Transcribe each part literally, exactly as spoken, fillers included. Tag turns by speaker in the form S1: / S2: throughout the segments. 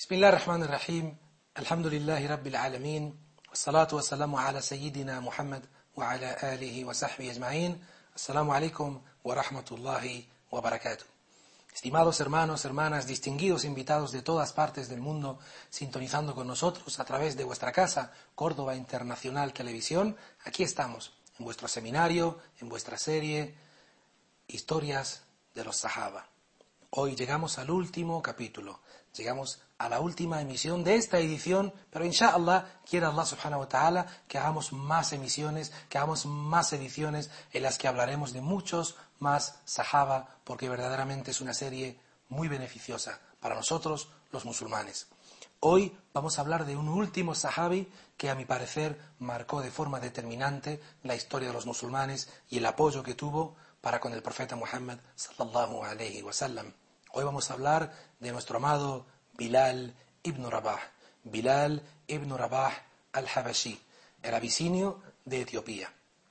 S1: بسم الله الرحمن الرحيم الحمد لله رب العالمين والصلاة والسلام على سيدنا محمد وعلى آله وصحبه أجمعين. Assalamu alaikum wa rahmatullahi wa barakatuh. Estimados hermanos, hermanas, distinguidos invitados de todas partes del mundo, sintonizando con nosotros a través de vuestra casa, Córdoba Internacional Televisión, aquí estamos, en vuestro seminario, en vuestra serie, Historias de los Sahaba. Hoy llegamos al último capítulo, llegamos a la última emisión de esta edición, pero inshallah, quiere Allah subhanahu wa ta'ala que hagamos más emisiones, que hagamos más ediciones en las que hablaremos de muchos más sahaba, porque verdaderamente es una serie muy beneficiosa para nosotros los musulmanes. Hoy vamos a hablar de un último sahabi que a mi parecer marcó de forma determinante la historia de los musulmanes y el apoyo que tuvo para con el profeta Muhammad sallallahu alayhi wa sallam. Hoy vamos a hablar de nuestro amado Bilal ibn Rabah, Bilal ibn Rabah al-Habashi, el abisinio de Etiopía.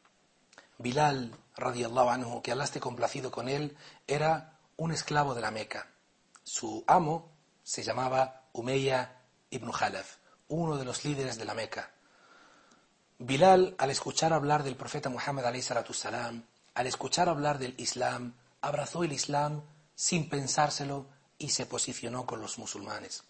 S1: Bilal, radiyallahu anhu, que Allah esté complacido con él, era un esclavo de la Meca. Su amo se llamaba Umayya ibn Khalaf, uno de los líderes de la Meca. Bilal, al escuchar hablar del profeta Muhammad alayhi salatu salam, al escuchar hablar del Islam, abrazó el Islam sin pensárselo y se posicionó con los musulmanes.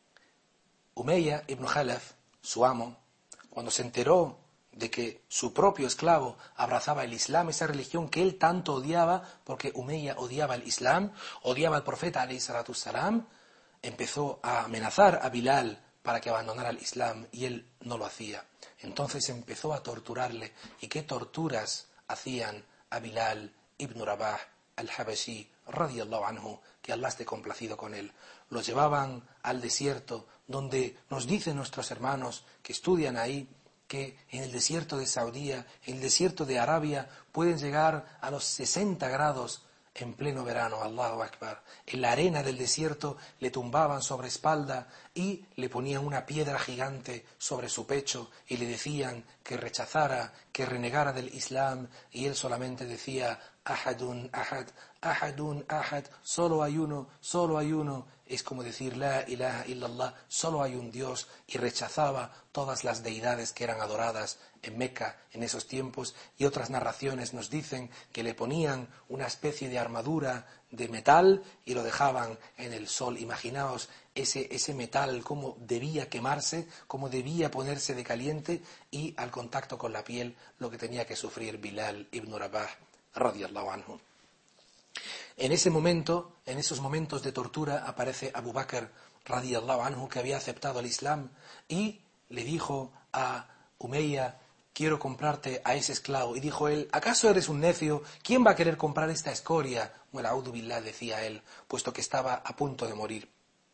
S1: Umayya ibn Khalaf, su amo, cuando se enteró de que su propio esclavo abrazaba el Islam, esa religión que él tanto odiaba, porque Umayya odiaba el Islam, odiaba al profeta alayhi salatu salam, empezó a amenazar a Bilal para que abandonara el Islam y él no lo hacía. Entonces empezó a torturarle. ¿Y qué torturas hacían a Bilal ibn Rabah al-Habashi, radiyallahu anhu, que Allah esté complacido con él? Lo llevaban al desierto, donde nos dicen nuestros hermanos que estudian ahí, que en el desierto de Saudía, en el desierto de Arabia, pueden llegar a los sesenta grados en pleno verano. Allahu Akbar. En la arena del desierto le tumbaban sobre espalda y le ponían una piedra gigante sobre su pecho y le decían que rechazara, que renegara del Islam, y él solamente decía ahadun ahad, ahadun ahad, solo hay uno, solo hay uno. Es como decir la ilaha illallah, solo hay un Dios, y rechazaba todas las deidades que eran adoradas en Meca en esos tiempos. Y otras narraciones nos dicen que le ponían una especie de armadura de metal y lo dejaban en el sol. Imaginaos ese, ese metal, cómo debía quemarse, cómo debía ponerse de caliente, y al contacto con la piel lo que tenía que sufrir Bilal ibn Rabah radiyallahu anhu. En ese momento, en esos momentos de tortura, aparece Abu Bakr radiyallahu anhu, que había aceptado el Islam, y le dijo a Umayya: quiero comprarte a ese esclavo. Y dijo él: ¿acaso eres un necio? ¿Quién va a querer comprar esta escoria? Well, a'udhu billah, decía él, puesto que estaba a punto de morir.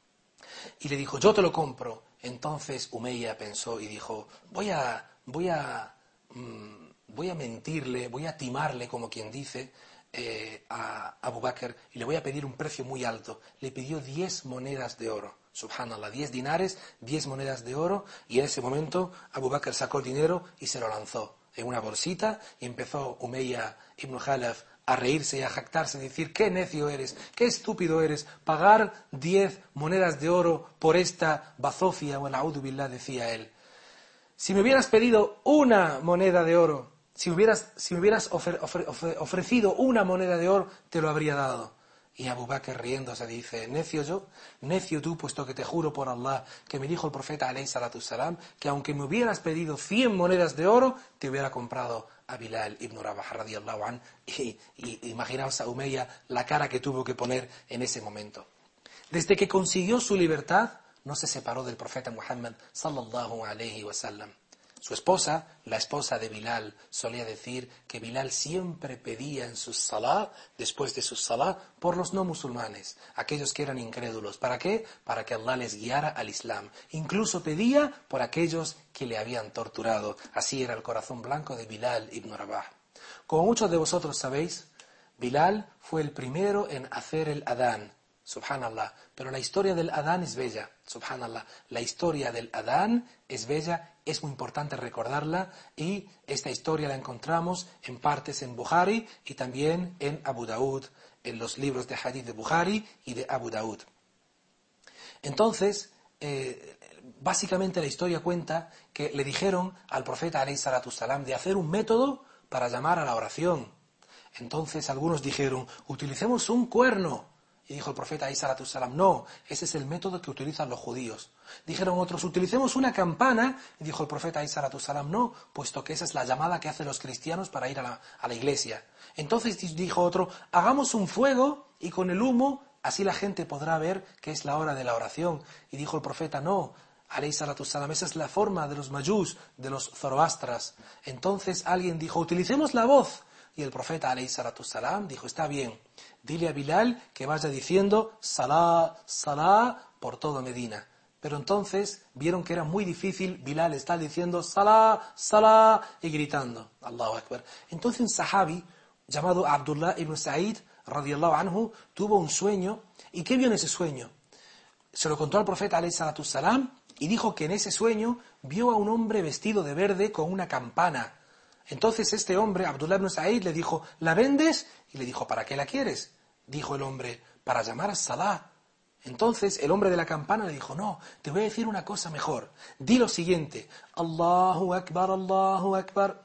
S1: Y le dijo: yo te lo compro. Entonces Umayya pensó y dijo: voy a, voy a, mmm, voy a mentirle, voy a timarle, como quien dice, eh, a Abu Bakr, y le voy a pedir un precio muy alto. Le pidió diez monedas de oro. Subhanallah, diez dinares, diez monedas de oro, y en ese momento Abu Bakr sacó el dinero y se lo lanzó en una bolsita, y empezó Umayya ibn Khalaf a reírse y a jactarse, a decir: qué necio eres, qué estúpido eres, pagar diez monedas de oro por esta bazofia. Wa na'udhu billah, decía él. Si me hubieras pedido una moneda de oro, si, hubieras, si me hubieras ofre, ofre, ofre, ofrecido una moneda de oro, te lo habría dado. Y Abu Bakr, riéndose, dice: necio yo, necio tú, puesto que te juro por Allah que me dijo el profeta alayhi salatu salam que aunque me hubieras pedido cien monedas de oro, te hubiera comprado a Bilal ibn Rabah radiyallahu anhu. Y, y imaginaos a Umayya la cara que tuvo que poner en ese momento. Desde que consiguió su libertad, no se separó del profeta Muhammad sallallahu alayhi wa sallam. Su esposa, la esposa de Bilal, solía decir que Bilal siempre pedía en sus salah, después de sus salah, por los no musulmanes, aquellos que eran incrédulos. ¿Para qué? Para que Allah les guiara al Islam. Incluso pedía por aquellos que le habían torturado. Así era el corazón blanco de Bilal ibn Rabah. Como muchos de vosotros sabéis, Bilal fue el primero en hacer el adán. Subhanallah, pero la historia del adán es bella, subhanallah, la historia del adán es bella, es muy importante recordarla, y esta historia la encontramos en partes en Bukhari y también en Abu Daud, en los libros de hadith de Bukhari y de Abu Daud. Entonces, eh, básicamente la historia cuenta que le dijeron al profeta alayhi salatu salam de hacer un método para llamar a la oración. Entonces algunos dijeron, utilicemos un cuerno. Y dijo el profeta alayhi salatu salam, no, ese es el método que utilizan los judíos. Dijeron otros, utilicemos una campana. Y dijo el profeta alayhi salatu salam, no, puesto que esa es la llamada que hacen los cristianos para ir a la, a la iglesia. Entonces dijo otro, hagamos un fuego y con el humo, así la gente podrá ver que es la hora de la oración. Y dijo el profeta, no, alayhi salatu salam, esa es la forma de los mayús, de los zoroastras. Entonces alguien dijo, utilicemos la voz. Y el profeta alayhi salatu salam dijo, está bien, dile a Bilal que vaya diciendo Salah, Salah por todo Medina. Pero entonces vieron que era muy difícil Bilal estar diciendo Salah, Salah y gritando, Allahu Akbar. Entonces un sahabi llamado Abdullah ibn Sa'id radiyallahu anhu tuvo un sueño. ¿Y qué vio en ese sueño? Se lo contó al profeta alayhi salatu salam y dijo que en ese sueño vio a un hombre vestido de verde con una campana. Entonces este hombre, Abdullah ibn Sa'id, le dijo, ¿la vendes? Y le dijo, ¿para qué la quieres? Dijo el hombre, para llamar a Salah. Entonces el hombre de la campana le dijo, no, te voy a decir una cosa mejor. Di lo siguiente, Allahu Akbar, Allahu Akbar,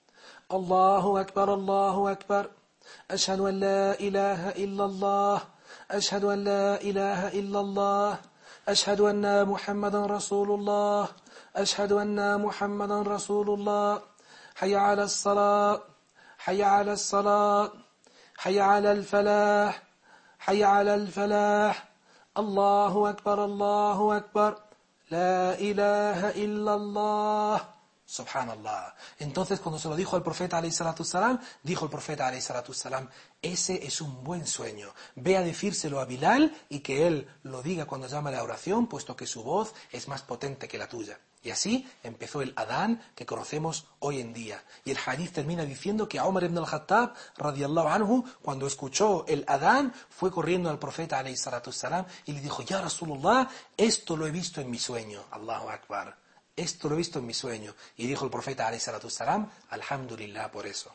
S1: Allahu Akbar, Allahu Akbar, Ashhadu an la ilaha illallah, Ashhadu an la ilaha illallah, Ashhadu anna Muhammadan Rasulullah, Ashhadu anna Muhammadan Rasulullah. حي على الصلاة حي على الصلاة حي على الفلاح حي على الفلاح الله أكبر الله أكبر لا إله إلا الله. Subhanallah. Entonces cuando se lo dijo al profeta alayhi salatu salam, dijo el profeta alayhi salatu salam, ese es un buen sueño. Ve a decírselo a Bilal y que él lo diga cuando llama a la oración, puesto que su voz es más potente que la tuya. Y así empezó el adán que conocemos hoy en día. Y el hadith termina diciendo que Umar ibn al-Khattab, radiyallahu anhu, cuando escuchó el adán, fue corriendo al profeta alayhi salatu salam y le dijo, ya Rasulullah, esto lo he visto en mi sueño. Allahu Akbar. Esto lo he visto en mi sueño. Y dijo el profeta alayhi salatu salam, alhamdulillah por eso.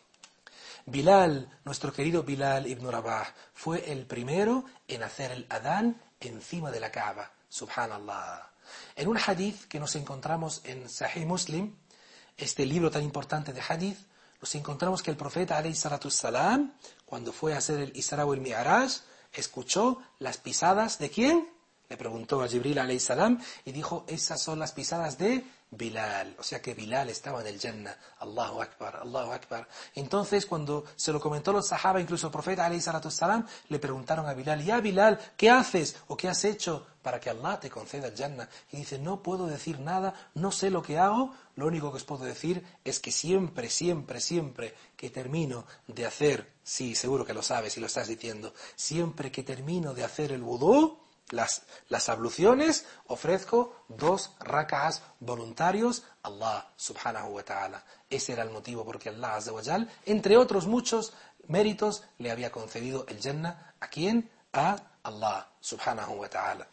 S1: Bilal, nuestro querido Bilal ibn Rabah, fue el primero en hacer el adán encima de la Kaaba. Subhanallah. En un hadith que nos encontramos en Sahih Muslim, este libro tan importante de hadith, nos encontramos que el profeta alayhi salatu salam, cuando fue a hacer el Isra o el Mi'raj, escuchó las pisadas ¿de quién? Le preguntó a Jibril alayhi salam y dijo, esas son las pisadas de Bilal. O sea que Bilal estaba en el Jannah. Allahu Akbar, Allahu Akbar. Entonces cuando se lo comentó los sahaba, incluso el profeta alayhi salatu salam, le preguntaron a Bilal, ya Bilal, ¿qué haces o qué has hecho para que Allah te conceda el Jannah? Y dice, no puedo decir nada, no sé lo que hago, lo único que os puedo decir es que siempre, siempre, siempre que termino de hacer, sí, seguro que lo sabes y lo estás diciendo, siempre que termino de hacer el wudú, Las, las abluciones, ofrezco dos rak'as voluntarios a Allah subhanahu wa ta'ala. Ese era el motivo porque Allah azza wa jal, entre otros muchos méritos, le había concedido el Jannah. ¿A quién? A Allah subhanahu wa ta'ala.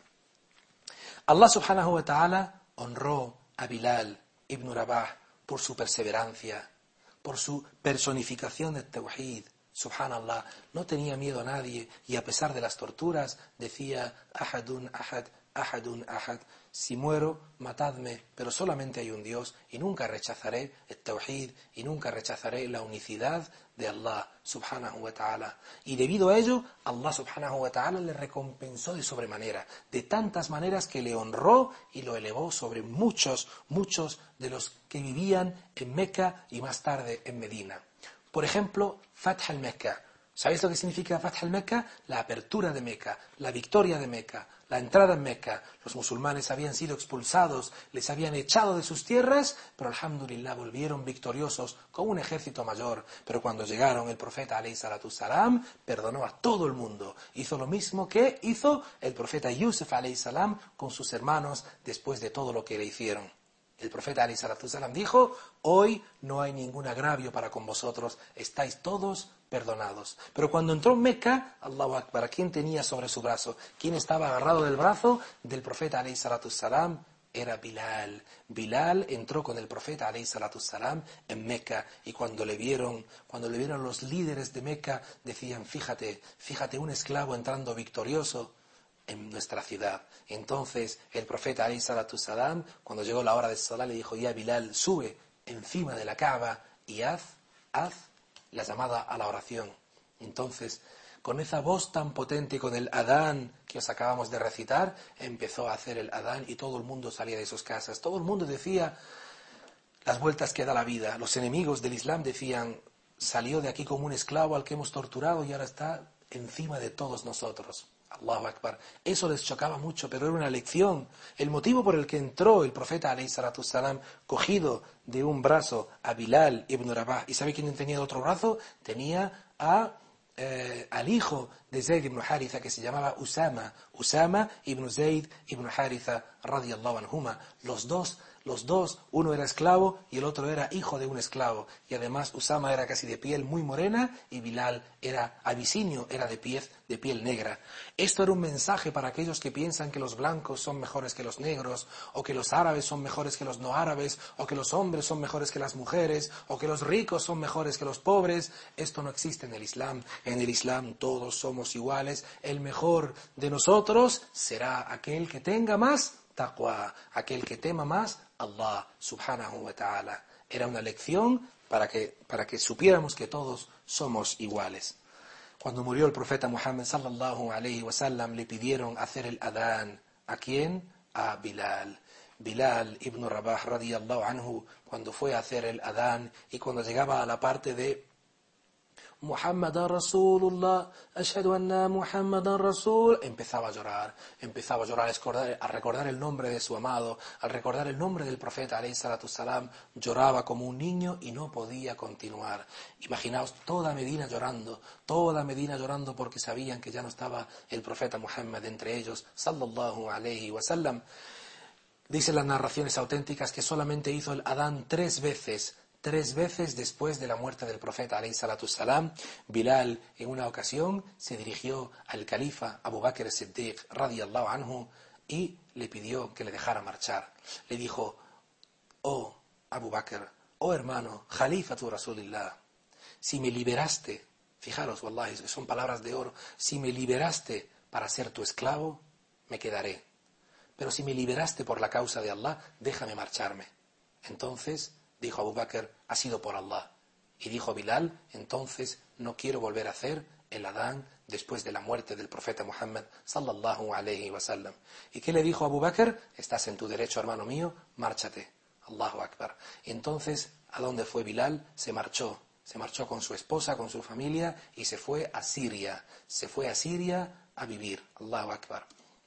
S1: Allah subhanahu wa ta'ala honró a Bilal ibn Rabah por su perseverancia, por su personificación del tawhid. Subhanallah, no tenía miedo a nadie y a pesar de las torturas decía ahadun ahad, ahadun ahad, si muero, matadme, pero solamente hay un Dios y nunca rechazaré el tawhid y nunca rechazaré la unicidad de Allah subhanahu wa ta'ala. Y debido a ello, Allah subhanahu wa ta'ala le recompensó de sobremanera, de tantas maneras que le honró y lo elevó sobre muchos, muchos de los que vivían en Meca y más tarde en Medina. Por ejemplo, Fath al-Mecca. ¿Sabéis lo que significa Fath al-Mecca? La apertura de Meca, la victoria de Meca, la entrada en Meca. Los musulmanes habían sido expulsados, les habían echado de sus tierras, pero alhamdulillah volvieron victoriosos con un ejército mayor. Pero cuando llegaron, el profeta alayhi salatu salam perdonó a todo el mundo. Hizo lo mismo que hizo el profeta Yusuf alayhi salam con sus hermanos después de todo lo que le hicieron. El profeta alayhi salatu salam dijo, hoy no hay ningún agravio para con vosotros, estáis todos perdonados. Pero cuando entró en Meca, Allahu Akbar, ¿quién tenía sobre su brazo? ¿Quién estaba agarrado del brazo del profeta alayhi salatu salam? Era Bilal. Bilal entró con el profeta alayhi salatu salam en Meca y cuando le vieron, cuando le vieron los líderes de Meca, decían, fíjate, fíjate un esclavo entrando victorioso. en nuestra ciudad. Entonces el profeta alayhi salatu salam, cuando llegó la hora de salat, le dijo: ya Bilal, sube encima de la Kaaba y haz, haz la llamada a la oración. Entonces, con esa voz tan potente, con el adán que os acabamos de recitar, empezó a hacer el adán y todo el mundo salía de sus casas. Todo el mundo decía las vueltas que da la vida. Los enemigos del Islam decían: salió de aquí como un esclavo al que hemos torturado y ahora está encima de todos nosotros. Allahu Akbar. Eso les chocaba mucho, pero era una lección. El motivo por el que entró el profeta alayhi salatu salam cogido de un brazo a Bilal ibn Rabah, ¿y sabe quién tenía el otro brazo? Tenía a Eh, al hijo de Zayd ibn Haritha, que se llamaba Usama, Usama ibn Zayd ibn Haritha radiyallahu anhuma. Los dos, los dos, uno era esclavo y el otro era hijo de un esclavo. Y además Usama era casi de piel muy morena y Bilal era abisinio, era de piel, de piel negra. Esto era un mensaje para aquellos que piensan que los blancos son mejores que los negros, o que los árabes son mejores que los no árabes, o que los hombres son mejores que las mujeres, o que los ricos son mejores que los pobres. Esto no existe en el Islam. En el Islam todos somos iguales. El mejor de nosotros será aquel que tenga más taqwa, aquel que tema más Allah subhanahu wa ta'ala. Era una lección para que, para que supiéramos que todos somos iguales. Cuando murió el profeta Muhammad sallallahu alayhi wa sallam, le pidieron hacer el adán. ¿A quién? A Bilal. Bilal ibn Rabah radiyallahu anhu, cuando fue a hacer el adán y cuando llegaba a la parte de Muhammadan Rasulullah, ashhadu anna Muhammadan Rasul, empezaba a llorar, empezaba a llorar, a recordar, a recordar el nombre de su amado, al recordar el nombre del profeta alayhi salatu salam, lloraba como un niño y no podía continuar. Imaginaos toda Medina llorando, toda Medina llorando porque sabían que ya no estaba el profeta Muhammad entre ellos, sallallahu alayhi wa sallam. Dicen las narraciones auténticas que solamente hizo el adán tres veces, Tres veces después de la muerte del profeta alayhi salatu salam. Bilal en una ocasión se dirigió al califa Abu Bakr as-Siddiq radiyallahu anhu y le pidió que le dejara marchar. Le dijo: oh Abu Bakr, oh hermano, Khalifatu Rasulillah, si me liberaste, fijaros, wallahi, son palabras de oro, si me liberaste para ser tu esclavo, me quedaré. Pero si me liberaste por la causa de Allah, déjame marcharme. Entonces dijo Abu Bakr: ha sido por Allah. Y dijo Bilal: entonces no quiero volver a hacer el adán después de la muerte del profeta Muhammad sallallahu alayhi wa sallam. ¿Y qué le dijo Abu Bakr? Estás en tu derecho, hermano mío, márchate. Allahu Akbar. Entonces, ¿a dónde fue Bilal? Se marchó. Se marchó con su esposa, con su familia y se fue a Siria. Se fue a Siria a vivir. Allahu Akbar.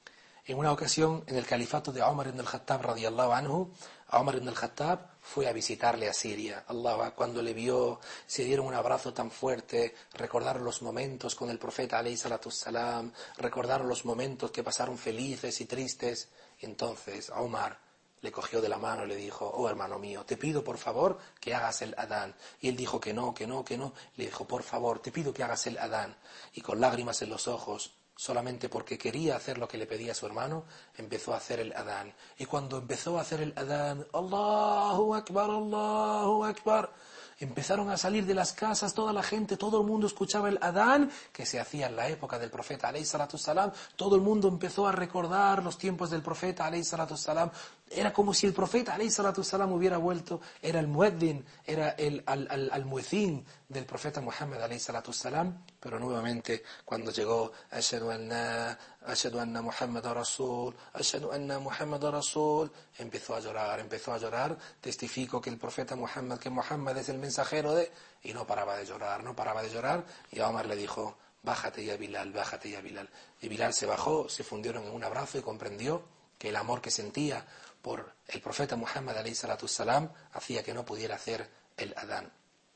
S1: En una ocasión, en el califato de Umar ibn al-Khattab radiyallahu anhu, Umar ibn al-Khattab fue a visitarle a Siria. Allah, cuando le vio, se dieron un abrazo tan fuerte, recordaron los momentos con el profeta alayhi salatu salam, recordaron los momentos que pasaron felices y tristes. Entonces Umar le cogió de la mano y le dijo: oh hermano mío, te pido por favor que hagas el adán. Y él dijo que no, que no, que no. Le dijo: por favor, te pido que hagas el adán. Y con lágrimas en los ojos, solamente porque quería hacer lo que le pedía a su hermano, empezó a hacer el adán. Y cuando empezó a hacer el adán, Allahu Akbar, Allahu Akbar, empezaron a salir de las casas toda la gente, todo el mundo escuchaba el adán que se hacía en la época del profeta alayhi salatu salam. Todo el mundo empezó a recordar los tiempos del profeta alayhi salatu salam. Era como si el profeta alayhi salatu salam hubiera vuelto. Era el mueddin, era el al, al, al muezzin del profeta Muhammad alayhi salatu salam. Pero nuevamente cuando llegó ashhadu anna ashhadu anna Muhammadan Rasul, ashhadu anna Muhammadan Rasul, empezó a llorar, empezó a llorar. Testifico que el profeta Muhammad, que Muhammad es el mensajero de... Y no paraba de llorar, no paraba de llorar. Y a Omar le dijo: bájate ya Bilal, bájate ya Bilal. Y Bilal se bajó, se fundieron en un abrazo y comprendió que el amor que sentía por el profeta Muhammad alayhi salatu salam hacía que no pudiera hacer el adán.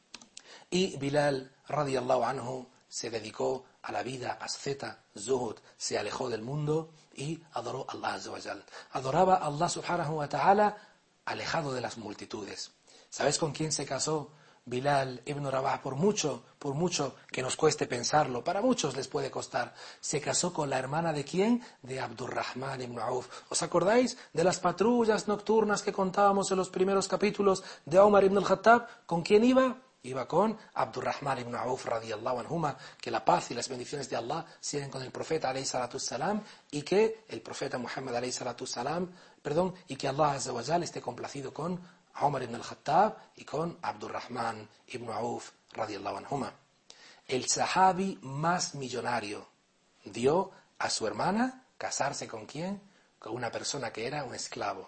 S1: Y Bilal radiyallahu anhu se dedicó a la vida asceta, zuhud, se alejó del mundo y adoró a Allah azza wa jal. Adoraba a Allah subhanahu wa ta'ala alejado de las multitudes. ¿Sabes con quién se casó Bilal ibn Rabah? Por mucho, por mucho que nos cueste pensarlo, para muchos les puede costar. Se casó con la hermana ¿de quién? De Abdurrahman ibn Auf. ¿Os acordáis de las patrullas nocturnas que contábamos en los primeros capítulos de Umar ibn al-Khattab? ¿Con quién iba? Iba con Abdurrahman ibn Auf radiyallahu anhuma, que la paz y las bendiciones de Allah sean con el profeta alayhi salatu salam, y que el profeta Muhammad alayhi salatu salam, perdón, y que Allah azza wa jal esté complacido con Umar ibn al-Khattab y con Abdurrahman ibn Auf radiyallahu anhuma. El sahabi más millonario dio a su hermana casarse con quién? Con una persona que era un esclavo.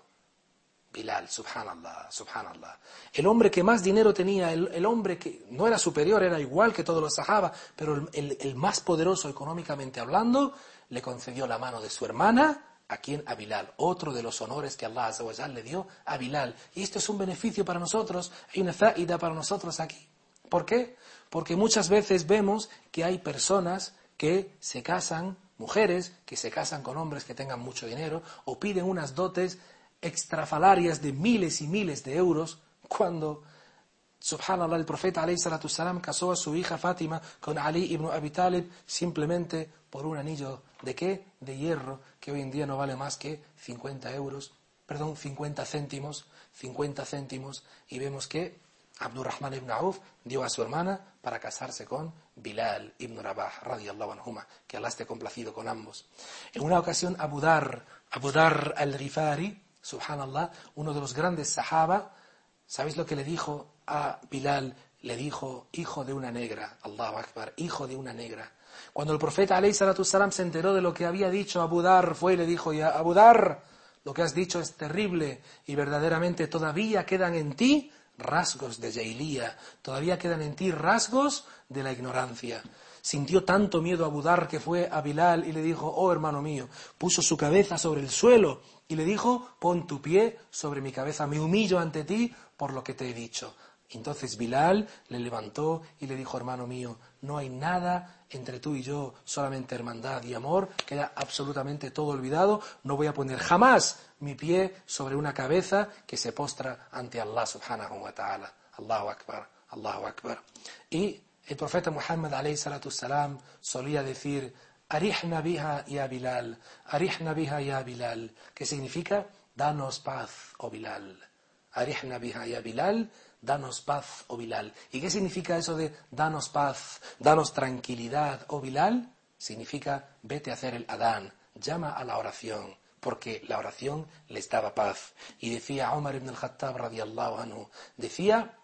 S1: Bilal, subhanallah, subhanallah. El hombre que más dinero tenía, el, el hombre que no era superior, era igual que todos los sahaba, pero el, el, el más poderoso económicamente hablando, le concedió la mano de su hermana, ¿a quién? A Bilal. Otro de los honores que Allah azza wa jal le dio a Bilal. Y esto es un beneficio para nosotros, hay una fa'ida para nosotros aquí. ¿Por qué? Porque muchas veces vemos que hay personas que se casan, mujeres que se casan con hombres que tengan mucho dinero, o piden unas dotes extrafalarias de miles y miles de euros, cuando, subhanallah, el profeta alayhi salatu salam casó a su hija Fátima con Ali ibn Abi Talib simplemente por un anillo de ¿qué? De hierro, que hoy en día no vale más que cincuenta euros, perdón, cincuenta céntimos, cincuenta céntimos, y vemos que Abdurrahman ibn Auf dio a su hermana para casarse con Bilal ibn Rabah radiyallahu anhuma, que Allah esté complacido con ambos. En una ocasión Abu Dar, Abu Dar al-Ghifari, subhanallah, uno de los grandes sahaba, ¿sabéis lo que le dijo a Bilal? Le dijo, hijo de una negra, Allahu Akbar, hijo de una negra. Cuando el profeta alayhi salatu salam se enteró de lo que había dicho Abu Dar, fue y le dijo, ya Abu Dar, lo que has dicho es terrible y verdaderamente todavía quedan en ti rasgos de jahilía, todavía quedan en ti rasgos de la ignorancia. Sintió tanto miedo Abu Dar que fue a Bilal y le dijo, oh hermano mío, puso su cabeza sobre el suelo y le dijo, pon tu pie sobre mi cabeza, me humillo ante ti por lo que te he dicho. Entonces Bilal le levantó y le dijo, hermano mío, no hay nada entre tú y yo, solamente hermandad y amor, queda absolutamente todo olvidado, no voy a poner jamás mi pie sobre una cabeza que se postra ante Allah subhanahu wa ta'ala. Allahu Akbar, Allahu Akbar. Y el profeta Muhammad alayhi salatu salam solía decir, arihna biha ya Bilal, arihna biha ya Bilal, que significa, danos paz, oh Bilal. Arihna biha ya Bilal, danos paz, oh Bilal. ¿Y qué significa eso de danos paz, danos tranquilidad, oh Bilal? Significa, vete a hacer el adán, llama a la oración, porque la oración les daba paz. Y decía Umar ibn al-Khattab radiyallahu anhu, decía,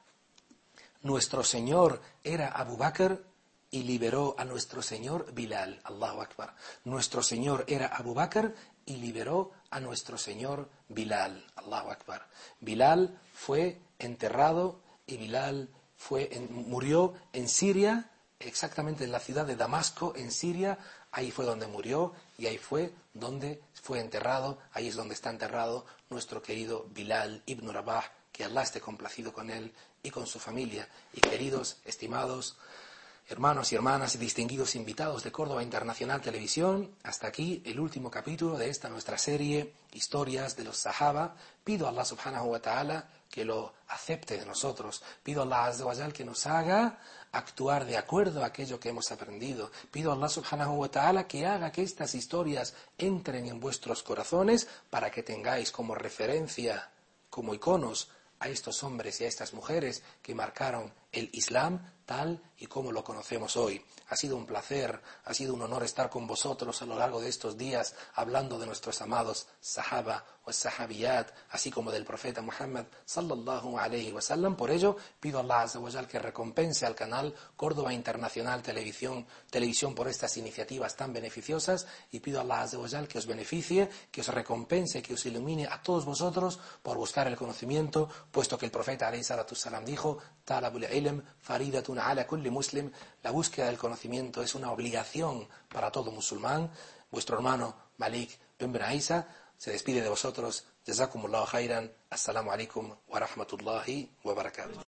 S1: nuestro Señor era Abu Bakr y liberó a nuestro Señor Bilal. Allahu Akbar. Nuestro Señor era Abu Bakr y liberó a nuestro Señor Bilal. Allahu Akbar. Bilal fue enterrado y Bilal fue en, murió en Siria, exactamente en la ciudad de Damasco, en Siria. Ahí fue donde murió y ahí fue donde fue enterrado. Ahí es donde está enterrado nuestro querido Bilal ibn Rabah, que Allah esté complacido con él y con su familia. Y queridos, estimados hermanos y hermanas y distinguidos invitados de Córdoba Internacional Televisión, hasta aquí el último capítulo de esta nuestra serie Historias de los Sahaba. Pido a Allah subhanahu wa ta'ala que lo acepte de nosotros. Pido a Allah azza wa jal que nos haga actuar de acuerdo a aquello que hemos aprendido. Pido a Allah subhanahu wa ta'ala que haga que estas historias entren en vuestros corazones para que tengáis como referencia, como iconos, a estos hombres y a estas mujeres que marcaron el Islam tal y como lo conocemos hoy. Ha sido un placer, ha sido un honor estar con vosotros a lo largo de estos días hablando de nuestros amados sahaba o sahabiyat, así como del profeta Muhammad sallallahu alayhi wa sallam. Por ello, pido a Allah azza wa jal que recompense al canal Córdoba Internacional Televisión, Televisión por estas iniciativas tan beneficiosas, y pido a Allah azza wa jal que os beneficie, que os recompense, que os ilumine a todos vosotros por buscar el conocimiento, puesto que el profeta alayhi salatu salam dijo, talabul ilm faridatun ala kulli muslim, la búsqueda del conocimiento es una obligación para todo musulmán. Vuestro hermano Malik bin Isa se despide de vosotros. Jazakumullahu khairan. Assalamu alaikum wa rahmatullahi wa barakatuh.